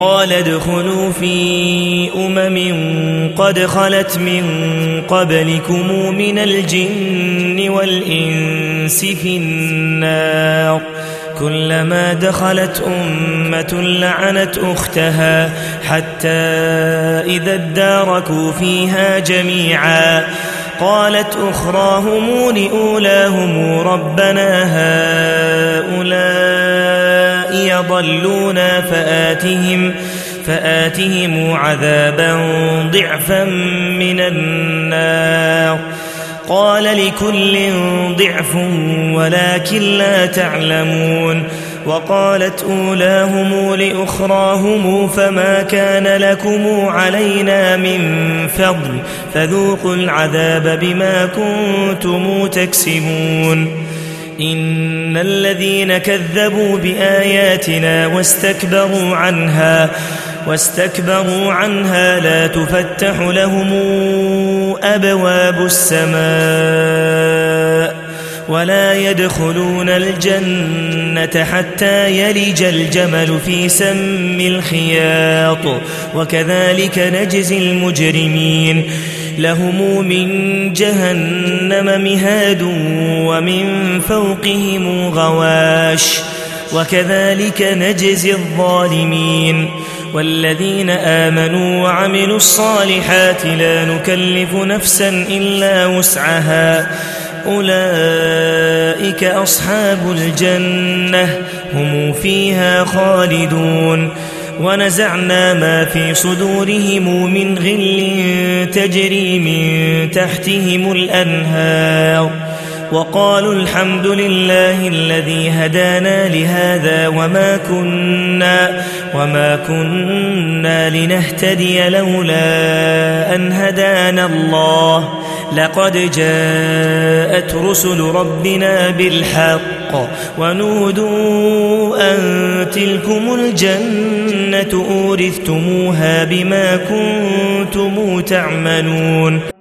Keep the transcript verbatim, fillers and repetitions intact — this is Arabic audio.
قال ادخلوا في أمم قد خلت من قبلكم من الجن والإنس في النار كلما دخلت أمة لعنت أختها حتى إذا اداركوا فيها جميعا قالت أخراهم لأولاهم ربنا هؤلاء يضلونا فآتهم, فآتهم عذابا ضعفا من النار قال لكل ضعف ولكن لا تعلمون وقالت أولاهم لأخراهم فما كان لكم علينا من فضل فذوقوا العذاب بما كنتم تكسبون إن الذين كذبوا بآياتنا واستكبروا عنها واستكبروا عنها لا تفتح لهم أبواب السماء ولا يدخلون الجنة حتى يلج الجمل في سم الخياط وكذلك نجزي المجرمين لهم من جهنم مهاد ومن فوقهم غواش وكذلك نجزي الظالمين والذين آمنوا وعملوا الصالحات لا نكلف نفسا إلا وسعها أولئك أصحاب الجنة هم فيها خالدون ونزعنا ما في صدورهم من غل تجري من تحتهم الأنهار وقالوا الحمد لله الذي هدانا لهذا وما كنا وما كنا لنهتدي لولا أن هدانا الله لقد جاءت رسل ربنا بالحق ونودوا أن تلكم الجنة أورثتموها بما كنتم تعملون.